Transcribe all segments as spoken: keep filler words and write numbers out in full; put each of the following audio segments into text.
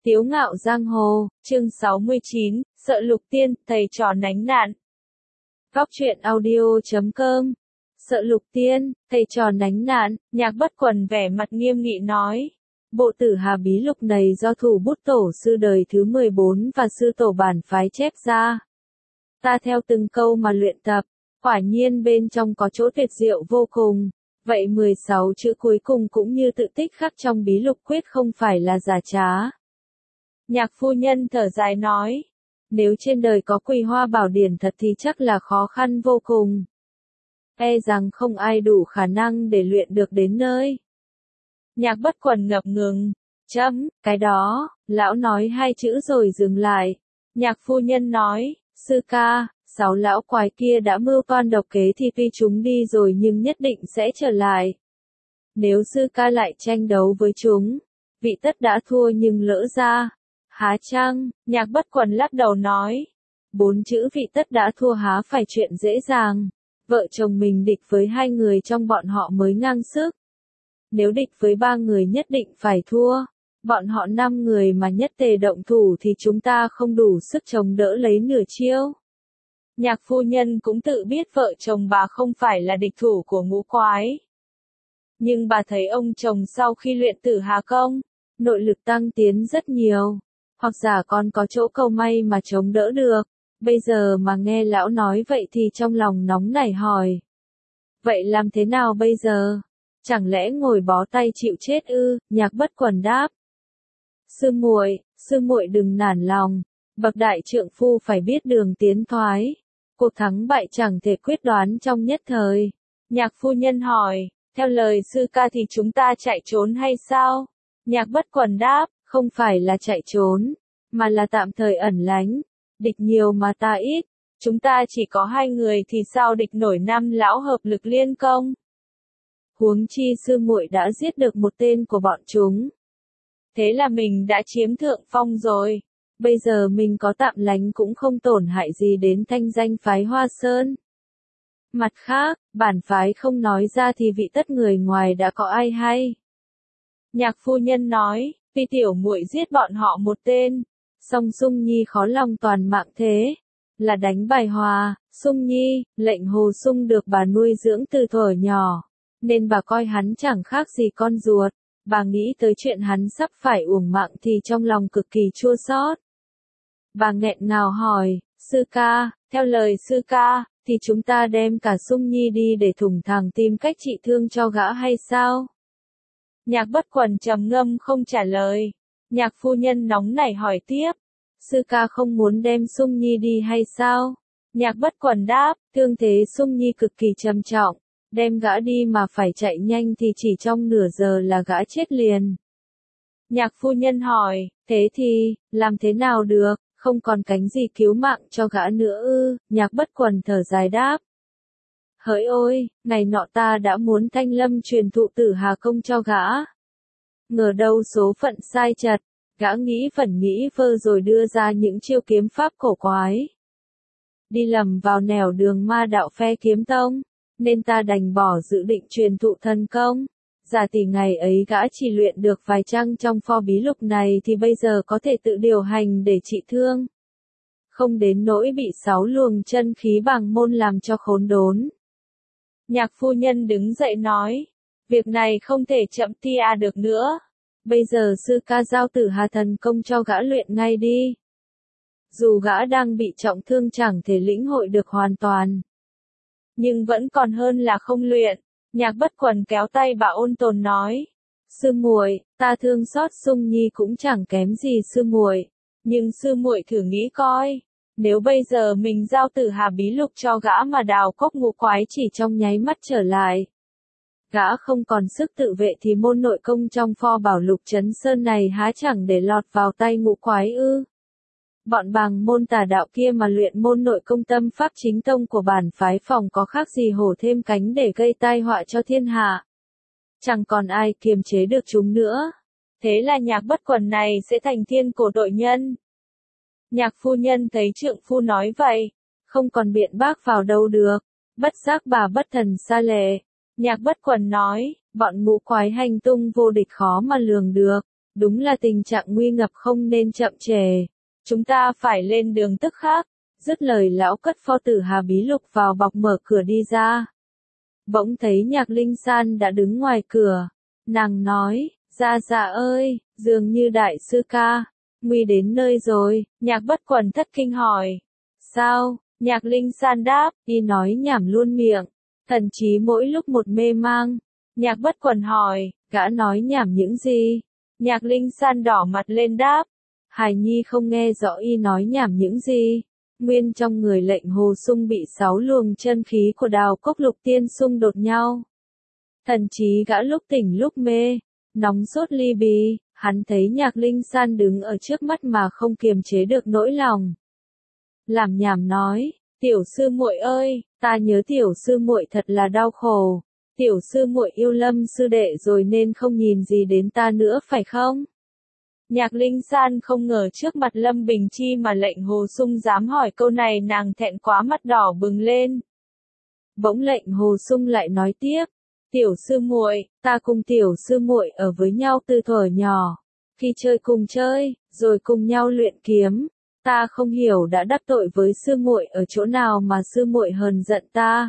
Tiếu ngạo giang hồ, chương sáu mươi chín, sợ lục tiên, thầy trò nánh nạn. Góc truyện audio chấm com. Sợ lục tiên, thầy trò nánh nạn, Nhạc Bất Quần vẻ mặt nghiêm nghị nói. Bộ Tử Hà Bí Lục này do thủ bút tổ sư đời thứ mười bốn và sư tổ bản phái chép ra. Ta theo từng câu mà luyện tập, quả nhiên bên trong có chỗ tuyệt diệu vô cùng. Vậy mười sáu chữ cuối cùng cũng như tự tích khắc trong Bí Lục quyết không phải là giả trá. Nhạc phu nhân thở dài nói, nếu trên đời có Quỳ Hoa Bảo Điển thật thì chắc là khó khăn vô cùng. E rằng không ai đủ khả năng để luyện được đến nơi. Nhạc Bất Quần ngập ngừng, chấm, cái đó, lão nói hai chữ rồi dừng lại. Nhạc phu nhân nói, sư ca, sáu lão quái kia đã mưu toan độc kế thì tuy chúng đi rồi nhưng nhất định sẽ trở lại. Nếu sư ca lại tranh đấu với chúng, vị tất đã thua nhưng lỡ ra. Há chăng, Nhạc Bất Quần lắc đầu nói. Bốn chữ vị tất đã thua há phải chuyện dễ dàng. Vợ chồng mình địch với hai người trong bọn họ mới ngang sức. Nếu địch với ba người nhất định phải thua. Bọn họ năm người mà nhất tề động thủ thì chúng ta không đủ sức chống đỡ lấy nửa chiêu. Nhạc phu nhân cũng tự biết vợ chồng bà không phải là địch thủ của ngũ quái. Nhưng bà thấy ông chồng sau khi luyện Tử Hà Công, nội lực tăng tiến rất nhiều. Hoặc giả còn có chỗ cầu may mà chống đỡ được. Bây giờ mà nghe lão nói vậy thì trong lòng nóng nảy hỏi. Vậy làm thế nào bây giờ? Chẳng lẽ ngồi bó tay chịu chết ư? Nhạc Bất Quần đáp. Sư muội, sư muội đừng nản lòng. Bậc đại trượng phu phải biết đường tiến thoái. Cuộc thắng bại chẳng thể quyết đoán trong nhất thời. Nhạc phu nhân hỏi, theo lời sư ca thì chúng ta chạy trốn hay sao? Nhạc Bất Quần đáp. Không phải là chạy trốn, mà là tạm thời ẩn lánh. Địch nhiều mà ta ít, chúng ta chỉ có hai người thì sao địch nổi năm lão hợp lực liên công. Huống chi sư muội đã giết được một tên của bọn chúng. Thế là mình đã chiếm thượng phong rồi. Bây giờ mình có tạm lánh cũng không tổn hại gì đến thanh danh phái Hoa Sơn. Mặt khác, bản phái không nói ra thì vị tất người ngoài đã có ai hay. Nhạc phu nhân nói. Vì tiểu muội giết bọn họ một tên, song Sung Nhi khó lòng toàn mạng thế, là đánh bài hòa. Sung Nhi, lệnh Hồ Sung được bà nuôi dưỡng từ thuở nhỏ, nên bà coi hắn chẳng khác gì con ruột. Bà nghĩ tới chuyện hắn sắp phải uổng mạng thì trong lòng cực kỳ chua xót. Bà nghẹn ngào hỏi, sư ca, theo lời sư ca, thì chúng ta đem cả Sung Nhi đi để thủng thẳng tìm cách trị thương cho gã hay sao? Nhạc Bất Quần trầm ngâm không trả lời. Nhạc phu nhân nóng nảy hỏi tiếp. Sư ca không muốn đem Sung Nhi đi hay sao? Nhạc Bất Quần đáp, thương thế Sung Nhi cực kỳ trầm trọng. Đem gã đi mà phải chạy nhanh thì chỉ trong nửa giờ là gã chết liền. Nhạc phu nhân hỏi, thế thì, làm thế nào được, không còn cánh gì cứu mạng cho gã nữa ư? Nhạc Bất Quần thở dài đáp. Hỡi ôi, ngày nọ ta đã muốn Thanh Lâm truyền thụ Tử Hà Công cho gã. Ngờ đâu số phận sai chật, gã nghĩ phần nghĩ vơ rồi đưa ra những chiêu kiếm pháp cổ quái. Đi lầm vào nẻo đường ma đạo phe kiếm tông, nên ta đành bỏ dự định truyền thụ thần công. Giả tỷ ngày ấy gã chỉ luyện được vài trang trong pho bí lục này thì bây giờ có thể tự điều hành để trị thương. Không đến nỗi bị sáu luồng chân khí bàng môn làm cho khốn đốn. Nhạc phu nhân đứng dậy nói, việc này không thể chậm tia được nữa. Bây giờ sư ca giao Tử Hà thần công cho gã luyện ngay đi. Dù gã đang bị trọng thương chẳng thể lĩnh hội được hoàn toàn, nhưng vẫn còn hơn là không luyện. Nhạc Bất Quần kéo tay bà ôn tồn nói, sư muội, ta thương xót Sung Nhi cũng chẳng kém gì sư muội, nhưng sư muội thử nghĩ coi. Nếu bây giờ mình giao Tử Hà Bí Lục cho gã mà đào cốc ngũ quái chỉ trong nháy mắt trở lại. Gã không còn sức tự vệ thì môn nội công trong pho bảo lục chấn sơn này há chẳng để lọt vào tay ngũ quái ư. Bọn bàng môn tà đạo kia mà luyện môn nội công tâm pháp chính tông của bản phái phòng có khác gì hổ thêm cánh để gây tai họa cho thiên hạ. Chẳng còn ai kiềm chế được chúng nữa. Thế là Nhạc Bất Quần này sẽ thành thiên cổ tội nhân. Nhạc phu nhân thấy trượng phu nói vậy, không còn biện bác vào đâu được, bất giác bà bất thần xa lệ. Nhạc Bất Quần nói, bọn ngũ quái hành tung vô địch khó mà lường được, Đúng là tình trạng nguy ngập không nên chậm trễ. Chúng ta phải lên đường tức khắc. Dứt lời lão cất pho tử Hà Bí Lục vào bọc mở cửa đi ra. Bỗng thấy Nhạc Linh San đã đứng ngoài cửa. Nàng nói, Gia Gia ơi, dường như đại sư ca, nguy đến nơi rồi. Nhạc Bất Quần thất kinh hỏi. Sao? Nhạc Linh San đáp, y nói nhảm luôn miệng. Thần trí mỗi lúc một mê mang. Nhạc Bất Quần hỏi, gã nói nhảm những gì? Nhạc Linh San đỏ mặt lên đáp. Hài Nhi không nghe rõ y nói nhảm những gì. Nguyên trong người lệnh Hồ Sung bị sáu luồng chân khí của Đào Cốc Lục Tiên xung đột nhau. Thần trí gã lúc tỉnh lúc mê, nóng sốt ly bì, hắn thấy Nhạc Linh San đứng ở trước mắt mà không kiềm chế được nỗi lòng. Làm nhảm nói, tiểu sư muội ơi, ta nhớ tiểu sư muội thật là đau khổ. Tiểu sư muội yêu Lâm sư đệ rồi nên không nhìn gì đến ta nữa phải không? Nhạc Linh San không ngờ trước mặt Lâm Bình Chi mà lệnh Hồ Sung dám hỏi câu này, nàng thẹn quá mặt đỏ bừng lên. Bỗng lệnh Hồ Sung lại nói tiếp, tiểu sư muội, ta cùng tiểu sư muội ở với nhau từ thuở nhỏ, khi chơi cùng chơi, rồi cùng nhau luyện kiếm, ta không hiểu đã đắc tội với sư muội ở chỗ nào mà sư muội hờn giận ta.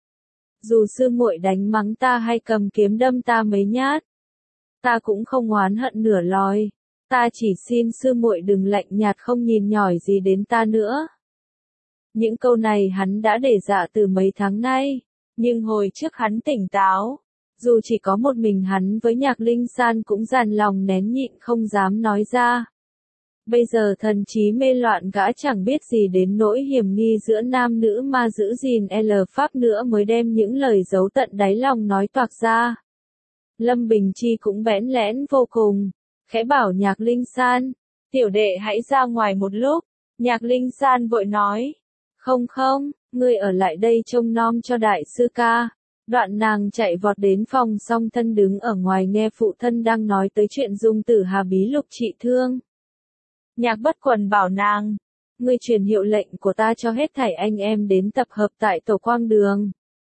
Dù sư muội đánh mắng ta hay cầm kiếm đâm ta mấy nhát, ta cũng không oán hận nửa lòi. Ta chỉ xin sư muội đừng lạnh nhạt không nhìn nhỏi gì đến ta nữa. Những câu này hắn đã để dạ từ mấy tháng nay, nhưng hồi trước hắn tỉnh táo. Dù chỉ có một mình hắn với Nhạc Linh San cũng dằn lòng nén nhịn không dám nói ra. Bây giờ thần trí mê loạn gã chẳng biết gì đến nỗi hiểm nghi giữa nam nữ ma giữ gìn L Pháp nữa mới đem những lời giấu tận đáy lòng nói toạc ra. Lâm Bình Chi cũng bẽn lẽn vô cùng. Khẽ bảo Nhạc Linh San, tiểu đệ hãy ra ngoài một lúc. Nhạc Linh San vội nói, không không, ngươi ở lại đây trông nom cho đại sư ca. Đoạn nàng chạy vọt đến phòng song thân đứng ở ngoài nghe phụ thân đang nói tới chuyện dung tử Hà Bí Lục trị thương. Nhạc Bất Quần bảo nàng, ngươi truyền hiệu lệnh của ta cho hết thảy anh em đến tập hợp tại tổ Quang Đường.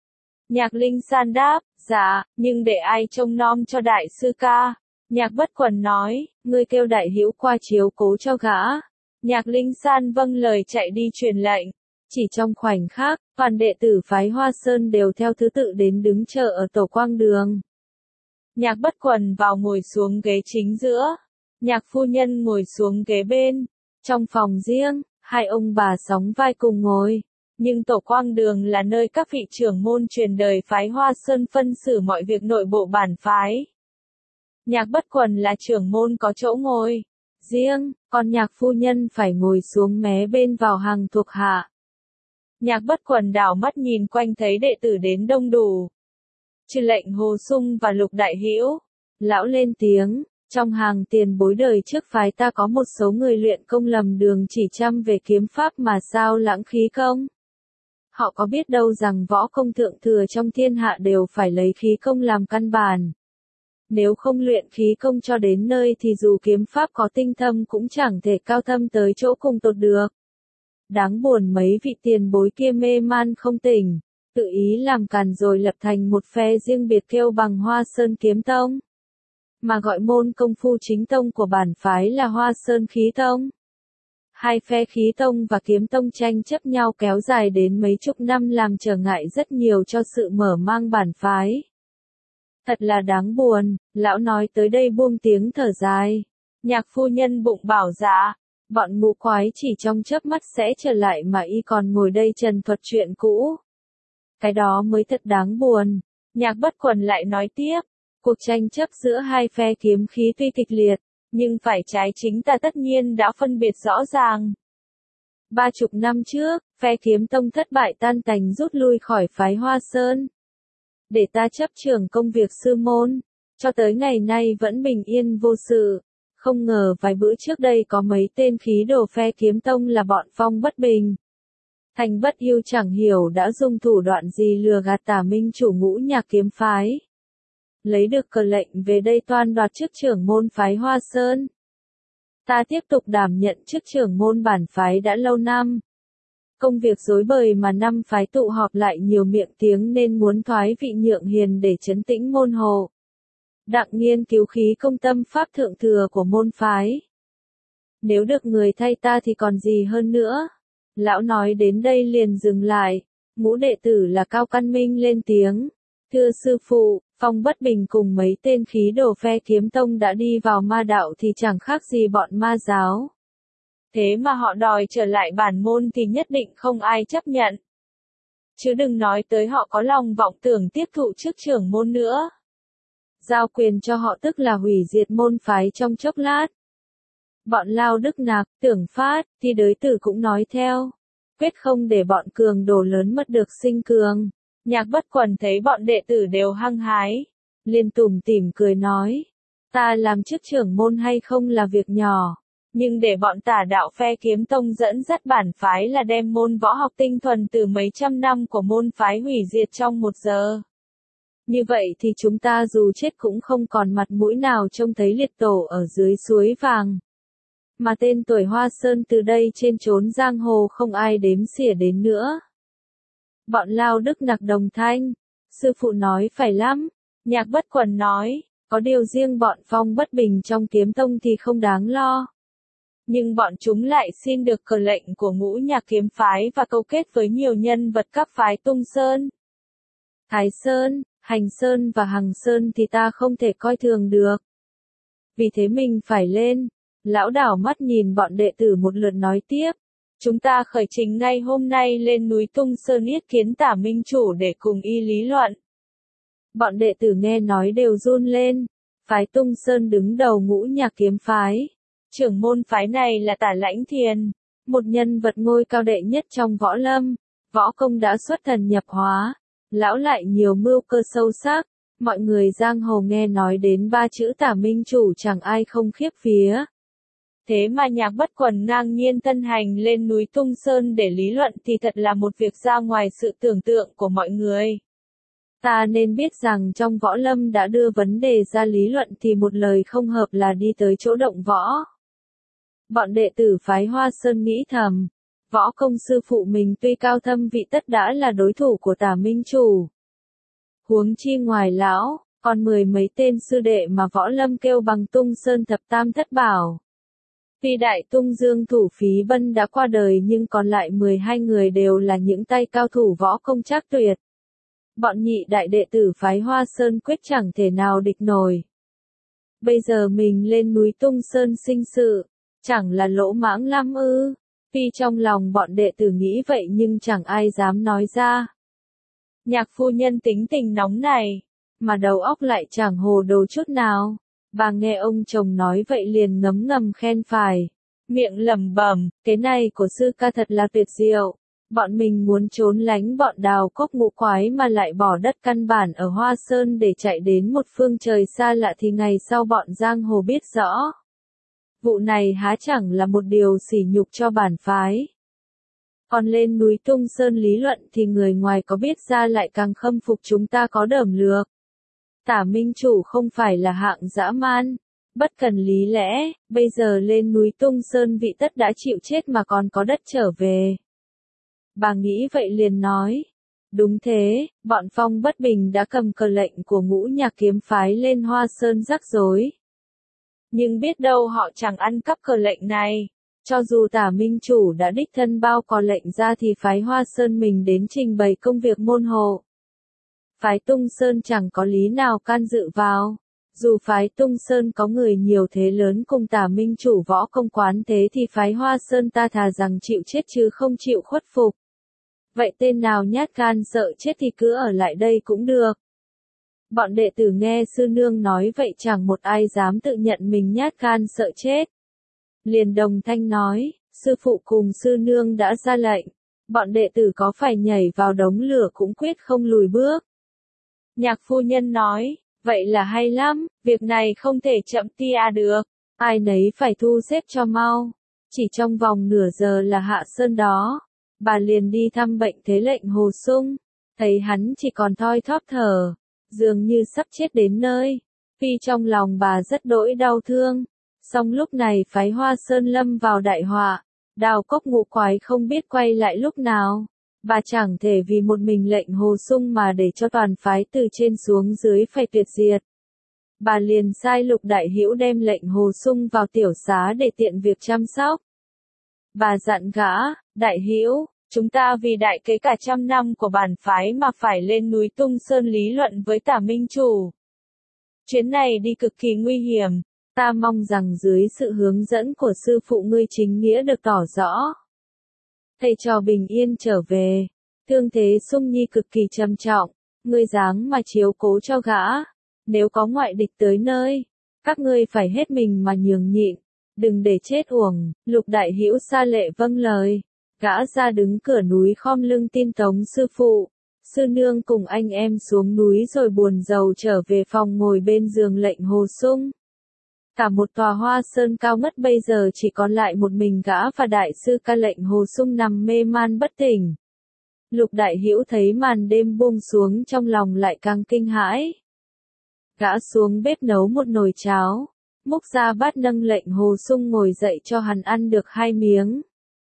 Nhạc Linh San đáp, dạ, nhưng để ai trông nom cho đại sư ca? Nhạc Bất Quần nói, ngươi kêu đại hữu qua chiếu cố cho gã. Nhạc Linh San vâng lời chạy đi truyền lệnh. Chỉ trong khoảnh khắc, toàn đệ tử phái Hoa Sơn đều theo thứ tự đến đứng chờ ở tổ Quang Đường. Nhạc Bất Quần vào ngồi xuống ghế chính giữa. Nhạc phu nhân ngồi xuống ghế bên. Trong phòng riêng, hai ông bà sóng vai cùng ngồi. Nhưng tổ Quang Đường là nơi các vị trưởng môn truyền đời phái Hoa Sơn phân xử mọi việc nội bộ bản phái. Nhạc Bất Quần là trưởng môn có chỗ ngồi riêng, còn nhạc phu nhân phải ngồi xuống mé bên vào hàng thuộc hạ. Nhạc Bất Quần đảo mắt nhìn quanh thấy đệ tử đến đông đủ. Trừ lệnh Hồ Sung và Lục Đại Hữu, lão lên tiếng, trong hàng tiền bối đời trước phái ta có một số người luyện công lầm đường chỉ chăm về kiếm pháp mà sao lãng khí công. Họ có biết đâu rằng võ công thượng thừa trong thiên hạ đều phải lấy khí công làm căn bản. Nếu không luyện khí công cho đến nơi thì dù kiếm pháp có tinh thâm cũng chẳng thể cao thâm tới chỗ cùng tột được. Đáng buồn mấy vị tiền bối kia mê man không tỉnh, tự ý làm càn rồi lập thành một phe riêng biệt kêu bằng Hoa Sơn Kiếm Tông. Mà gọi môn công phu chính tông của bản phái là Hoa Sơn Khí Tông. Hai phe khí tông và kiếm tông tranh chấp nhau kéo dài đến mấy chục năm làm trở ngại rất nhiều cho sự mở mang bản phái. Thật là đáng buồn, lão nói tới đây buông tiếng thở dài. Nhạc phu nhân bụng bảo dạ, bọn ngũ quái chỉ trong chớp mắt sẽ trở lại mà y còn ngồi đây trần thuật chuyện cũ. Cái đó mới thật đáng buồn. Nhạc Bất Quần lại nói tiếp, cuộc tranh chấp giữa hai phe kiếm khí tuy kịch liệt, nhưng phải trái chính ta tất nhiên đã phân biệt rõ ràng. Ba chục năm trước, phe kiếm tông thất bại tan tành rút lui khỏi phái Hoa Sơn. Để ta chấp trưởng công việc sư môn, cho tới ngày nay vẫn bình yên vô sự. Không ngờ vài bữa trước đây có mấy tên khí đồ phe kiếm tông là bọn Phong Bất Bình, Thành Bất Yêu chẳng hiểu đã dùng thủ đoạn gì lừa gạt Tả Minh chủ ngũ nhạc kiếm phái. Lấy được cờ lệnh về đây toan đoạt chức trưởng môn phái Hoa Sơn. Ta tiếp tục đảm nhận chức trưởng môn bản phái đã lâu năm. Công việc rối bời mà năm phái tụ họp lại nhiều miệng tiếng nên muốn thoái vị nhượng hiền để trấn tĩnh môn hộ. đặng nghiên cứu khí công tâm pháp thượng thừa của môn phái. Nếu được người thay ta thì còn gì hơn nữa. Lão nói đến đây liền dừng lại, ngũ đệ tử là Cao Căn Minh lên tiếng. Thưa sư phụ, Phong Bất Bình cùng mấy tên khí đồ phe kiếm tông đã đi vào ma đạo thì chẳng khác gì bọn ma giáo. Thế mà họ đòi trở lại bản môn thì nhất định không ai chấp nhận. Chứ đừng nói tới họ có lòng vọng tưởng tiếp thụ chức trưởng môn nữa. Giao quyền cho họ tức là hủy diệt môn phái trong chốc lát. Bọn Lao Đức Nạc, Tưởng Phát, thì đới tử cũng nói theo. Quyết không để bọn cường đồ lớn mất được sinh cường. Nhạc Bất Quần thấy bọn đệ tử đều hăng hái. Liên tủm tỉm cười nói. Ta làm chức trưởng môn hay không là việc nhỏ. Nhưng để bọn tà đạo phe kiếm tông dẫn dắt bản phái là đem môn võ học tinh thuần từ mấy trăm năm của môn phái hủy diệt trong một giờ. Như vậy thì chúng ta dù chết cũng không còn mặt mũi nào trông thấy liệt tổ ở dưới suối vàng. Mà tên tuổi Hoa Sơn từ đây trên chốn giang hồ không ai đếm xỉa đến nữa. Bọn Lao Đức Nặc đồng thanh. Sư phụ nói phải lắm. Nhạc Bất Quần nói, có điều riêng bọn Phong Bất Bình trong kiếm tông thì không đáng lo. Nhưng bọn chúng lại xin được cờ lệnh của ngũ nhạc kiếm phái và câu kết với nhiều nhân vật các phái Tung Sơn, Thái Sơn, Hành Sơn và Hằng Sơn thì ta không thể coi thường được. Vì thế mình phải lên. Lão đảo mắt nhìn bọn đệ tử một lượt nói tiếp. Chúng ta khởi trình ngay hôm nay lên núi Tung Sơn yết kiến Tả Minh Chủ để cùng y lý luận. Bọn đệ tử nghe nói đều run lên. Phái Tung Sơn đứng đầu ngũ nhạc kiếm phái. Trưởng môn phái này là Tả Lãnh Thiền, một nhân vật ngôi cao đệ nhất trong võ lâm. Võ công đã xuất thần nhập hóa. Lão lại nhiều mưu cơ sâu sắc. Mọi người giang hồ nghe nói đến ba chữ Tả Minh Chủ chẳng ai không khiếp vía. Thế mà Nhạc Bất Quần ngang nhiên thân hành lên núi Tung Sơn để lý luận thì thật là một việc ra ngoài sự tưởng tượng của mọi người. Ta nên biết rằng trong võ lâm đã đưa vấn đề ra lý luận thì một lời không hợp là đi tới chỗ động võ. Bọn đệ tử phái Hoa Sơn nghĩ thầm, võ công sư phụ mình tuy cao thâm vị tất đã là đối thủ của Tả Minh Chủ. Huống chi ngoài lão, còn mười mấy tên sư đệ mà võ lâm kêu bằng Tung Sơn thập tam thất bảo. Tuy Đại Tung Dương Thủ Phí Bân đã qua đời nhưng còn lại mười hai người đều là những tay cao thủ võ công trác tuyệt. Bọn nhị đại đệ tử phái Hoa Sơn quyết chẳng thể nào địch nổi. Bây giờ mình lên núi Tung Sơn sinh sự, chẳng là lỗ mãng lắm ư? Tuy trong lòng bọn đệ tử nghĩ vậy nhưng chẳng ai dám nói ra. Nhạc phu nhân tính tình nóng này, mà đầu óc lại chẳng hồ đồ chút nào. Bà nghe ông chồng nói vậy liền ngấm ngầm khen phải, miệng lẩm bẩm, cái này của sư ca thật là tuyệt diệu. Bọn mình muốn trốn lánh bọn đào cốc ngũ quái mà lại bỏ đất căn bản ở Hoa Sơn để chạy đến một phương trời xa lạ thì ngày sau bọn giang hồ biết rõ. Vụ này há chẳng là một điều sỉ nhục cho bản phái. Còn lên núi Tung Sơn lý luận thì người ngoài có biết ra lại càng khâm phục chúng ta có đởm lược. Tả Minh Chủ không phải là hạng dã man, bất cần lý lẽ, bây giờ lên núi Tung Sơn vị tất đã chịu chết mà còn có đất trở về. Bà nghĩ vậy liền nói, đúng thế, bọn Phong Bất Bình đã cầm cờ lệnh của ngũ nhạc kiếm phái lên Hoa Sơn rắc rối. Nhưng biết đâu họ chẳng ăn cắp cờ lệnh này, cho dù Tả Minh Chủ đã đích thân bao cò lệnh ra thì phái Hoa Sơn mình đến trình bày công việc môn hộ. Phái Tung Sơn chẳng có lý nào can dự vào. Dù phái Tung Sơn có người nhiều thế lớn cùng Tả Minh Chủ võ công quán thế thì phái Hoa Sơn ta thà rằng chịu chết chứ không chịu khuất phục. Vậy tên nào nhát gan sợ chết thì cứ ở lại đây cũng được. Bọn đệ tử nghe sư nương nói vậy chẳng một ai dám tự nhận mình nhát gan sợ chết. Liền đồng thanh nói, sư phụ cùng sư nương đã ra lệnh, bọn đệ tử có phải nhảy vào đống lửa cũng quyết không lùi bước. Nhạc phu nhân nói, vậy là hay lắm, việc này không thể chậm tia được, ai nấy phải thu xếp cho mau. Chỉ trong vòng nửa giờ là hạ sơn đó, bà liền đi thăm bệnh thế lệnh Hồ Sung, thấy hắn chỉ còn thoi thóp thở, dường như sắp chết đến nơi. Tuy trong lòng bà rất đỗi đau thương, song lúc này phái Hoa Sơn lâm vào đại họa, đào cốc ngũ quái không biết quay lại lúc nào. Bà chẳng thể vì một mình lệnh Hồ Sung mà để cho toàn phái từ trên xuống dưới phải tuyệt diệt. bà liền sai Lục Đại Hữu đem lệnh Hồ Sung vào tiểu xá để tiện việc chăm sóc. Bà dặn gã, Đại Hữu, chúng ta vì đại kế cả trăm năm của bản phái mà phải lên núi Tung Sơn lý luận với Tả Minh Chủ. Chuyến này đi cực kỳ nguy hiểm, ta mong rằng dưới sự hướng dẫn của sư phụ ngươi chính nghĩa được tỏ rõ. Thầy trò bình yên trở về, thương thế Sung Nhi cực kỳ trầm trọng, ngươi dáng mà chiếu cố cho gã, nếu có ngoại địch tới nơi, các ngươi phải hết mình mà nhường nhịn, đừng để chết uổng. Lục Đại Hữu sa lệ vâng lời, gã ra đứng cửa núi khom lưng tin tống sư phụ. Sư nương cùng anh em xuống núi rồi buồn rầu trở về phòng ngồi bên giường lệnh Hồ Sung. Cả một tòa hoa sơn cao ngất bây giờ chỉ còn lại một mình gã và đại sư ca lệnh Hồ Sung nằm mê man bất tỉnh. Lục Đại Hữu thấy màn đêm buông xuống trong lòng lại càng kinh hãi. Gã xuống bếp nấu một nồi cháo, múc ra bát nâng lệnh Hồ Sung ngồi dậy cho hắn ăn được hai miếng.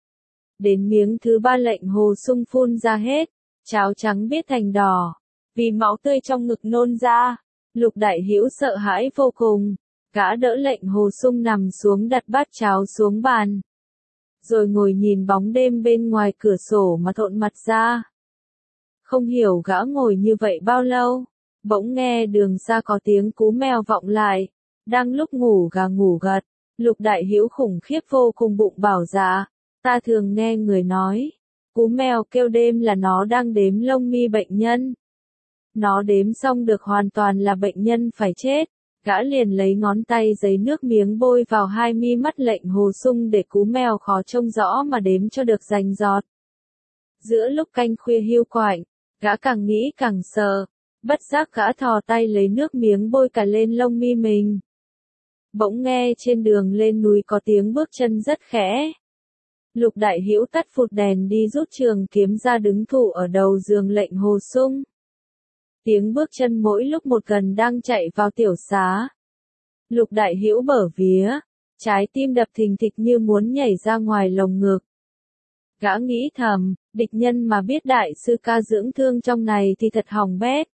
Đến miếng thứ ba lệnh Hồ Sung phun ra hết, cháo trắng biết thành đỏ, vì máu tươi trong ngực nôn ra. Lục Đại Hữu sợ hãi vô cùng, gã đỡ lệnh Hồ Sung nằm xuống đặt bát cháo xuống bàn. Rồi ngồi nhìn bóng đêm bên ngoài cửa sổ mà thộn mặt ra. Không hiểu gã ngồi như vậy bao lâu, bỗng nghe đường xa có tiếng cú mèo vọng lại, đang lúc ngủ gà ngủ gật. Lục Đại Hữu khủng khiếp vô cùng bụng bảo dạ, ta thường nghe người nói, cú mèo kêu đêm là nó đang đếm lông mi bệnh nhân. Nó đếm xong được hoàn toàn là bệnh nhân phải chết. Gã liền lấy ngón tay giấy nước miếng bôi vào hai mi mắt lệnh Hồ Sung để cú mèo khó trông rõ mà đếm cho được rành rọt. Giữa lúc canh khuya hiu quạnh, gã càng nghĩ càng sợ, bất giác gã thò tay lấy nước miếng bôi cả lên lông mi mình. Bỗng nghe trên đường lên núi có tiếng bước chân rất khẽ. Lục Đại Hữu tắt phụt đèn đi rút trường kiếm ra đứng thủ ở đầu giường lệnh Hồ Sung. Tiếng bước chân mỗi lúc một gần đang chạy vào tiểu xá. Lục Đại Hữu bở vía, trái tim đập thình thịch như muốn nhảy ra ngoài lồng ngực. Gã nghĩ thầm, địch nhân mà biết đại sư ca dưỡng thương trong này thì thật hỏng bét.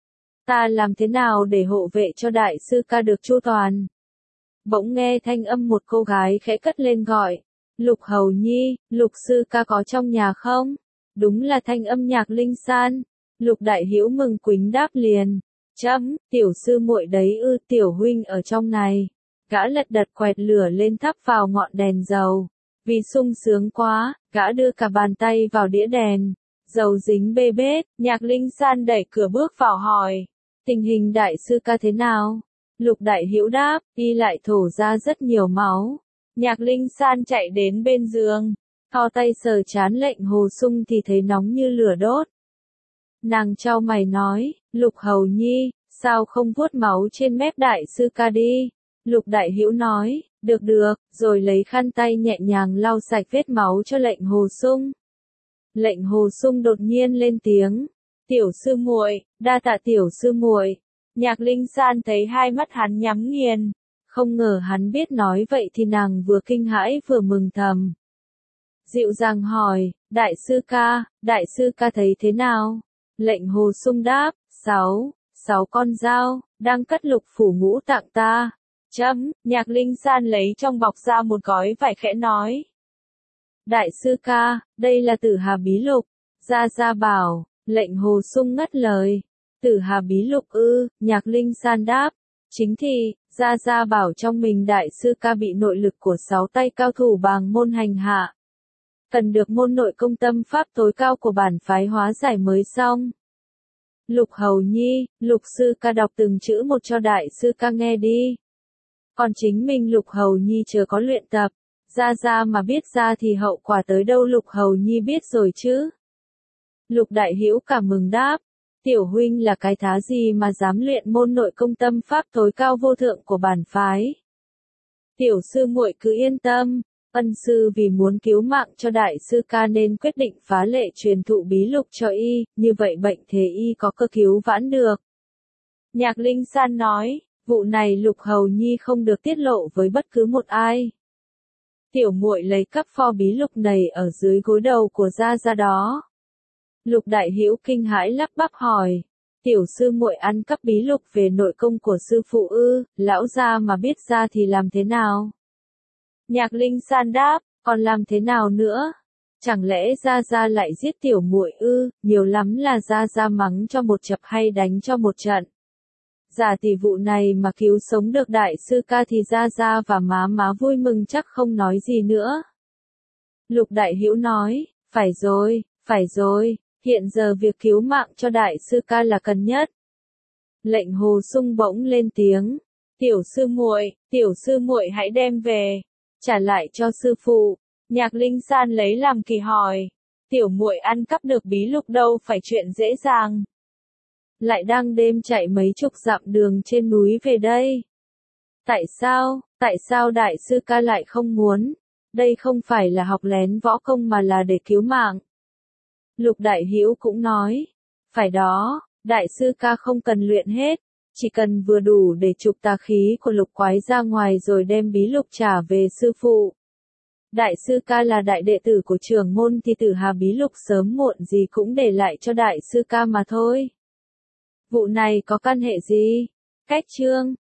Ta làm thế nào để hộ vệ cho đại sư ca được chu toàn? Bỗng nghe thanh âm một cô gái khẽ cất lên gọi, Lục Hầu Nhi, Lục sư ca có trong nhà không? Đúng là thanh âm Nhạc Linh San. Lục Đại Hữu mừng quính đáp liền, chấm, tiểu sư muội đấy ư, tiểu huynh ở trong này. Gã lật đật quẹt lửa lên thắp vào ngọn đèn dầu. Vì sung sướng quá, gã đưa cả bàn tay vào đĩa đèn. Dầu dính bê bết, Nhạc Linh San đẩy cửa bước vào hỏi, tình hình đại sư ca thế nào? Lục Đại Hữu đáp, y lại thổ ra rất nhiều máu. Nhạc Linh San chạy đến bên giường, thò tay sờ trán lệnh Hồ Sung thì thấy nóng như lửa đốt. Nàng chau mày nói, Lục Hầu Nhi, sao không vuốt máu trên mép đại sư ca đi? Lục Đại Hữu nói, được được, rồi lấy khăn tay nhẹ nhàng lau sạch vết máu cho lệnh Hồ Sung. Lệnh Hồ Sung đột nhiên lên tiếng, tiểu sư muội, đa tạ tiểu sư muội. Nhạc Linh San thấy hai mắt hắn nhắm nghiền, không ngờ hắn biết nói vậy thì nàng vừa kinh hãi vừa mừng thầm. Dịu dàng hỏi, đại sư ca, đại sư ca thấy thế nào? Lệnh Hồ Sung đáp, sáu, sáu con dao, đang cất lục phủ ngũ tạng ta. Chấm, Nhạc Linh San lấy trong bọc ra một gói vải khẽ nói. Đại sư ca, đây là Tử Hà Bí Lục. Gia Gia bảo, lệnh Hồ Sung ngắt lời. Tử Hà Bí Lục ư, Nhạc Linh San đáp. Chính thì, Gia Gia bảo trong mình đại sư ca bị nội lực của sáu tay cao thủ bàng môn hành hạ. Cần được môn nội công tâm pháp tối cao của bản phái hóa giải mới xong. Lục Hầu Nhi, Lục sư ca đọc từng chữ một cho đại sư ca nghe đi. Còn chính mình Lục Hầu Nhi chưa có luyện tập, ra ra mà biết ra thì hậu quả tới đâu Lục Hầu Nhi biết rồi chứ. Lục Đại Hữu cảm mừng đáp, tiểu huynh là cái thá gì mà dám luyện môn nội công tâm pháp tối cao vô thượng của bản phái. Tiểu sư muội cứ yên tâm. Ân sư vì muốn cứu mạng cho đại sư ca nên quyết định phá lệ truyền thụ bí lục cho y, như vậy bệnh thế y có cơ cứu vãn được. Nhạc Linh San nói, vụ này Lục Hầu Nhi không được tiết lộ với bất cứ một ai. Tiểu muội lấy cắp pho bí lục này ở dưới gối đầu của Gia Gia đó. Lục Đại Hữu kinh hãi lắp bắp hỏi, Tiểu sư muội ăn cắp bí lục về nội công của sư phụ ư, lão gia mà biết ra thì làm thế nào? Nhạc Linh San đáp, còn làm thế nào nữa? Chẳng lẽ Gia Gia lại giết tiểu muội ư, nhiều lắm là Gia Gia mắng cho một chập hay đánh cho một trận. Giả tỷ vụ này mà cứu sống được đại sư ca thì Gia Gia và má má vui mừng chắc không nói gì nữa. Lục Đại Hữu nói, phải rồi, phải rồi, hiện giờ việc cứu mạng cho đại sư ca là cần nhất. Lệnh Hồ Sung bỗng lên tiếng, tiểu sư muội, tiểu sư muội hãy đem về, trả lại cho sư phụ. Nhạc Linh San lấy làm kỳ hỏi, tiểu muội ăn cắp được bí lục đâu phải chuyện dễ dàng. Lại đang đêm chạy mấy chục dặm đường trên núi về đây. Tại sao, tại sao đại sư ca lại không muốn? Đây không phải là học lén võ công mà là để cứu mạng. Lục Đại Hữu cũng nói, phải đó, đại sư ca không cần luyện hết, chỉ cần vừa đủ để trục tà khí của lục quái ra ngoài rồi đem bí lục trả về sư phụ. Đại sư ca là đại đệ tử của trưởng môn thì tử hà bí lục sớm muộn gì cũng để lại cho đại sư ca mà thôi. Vụ này có căn hệ gì? Cách chương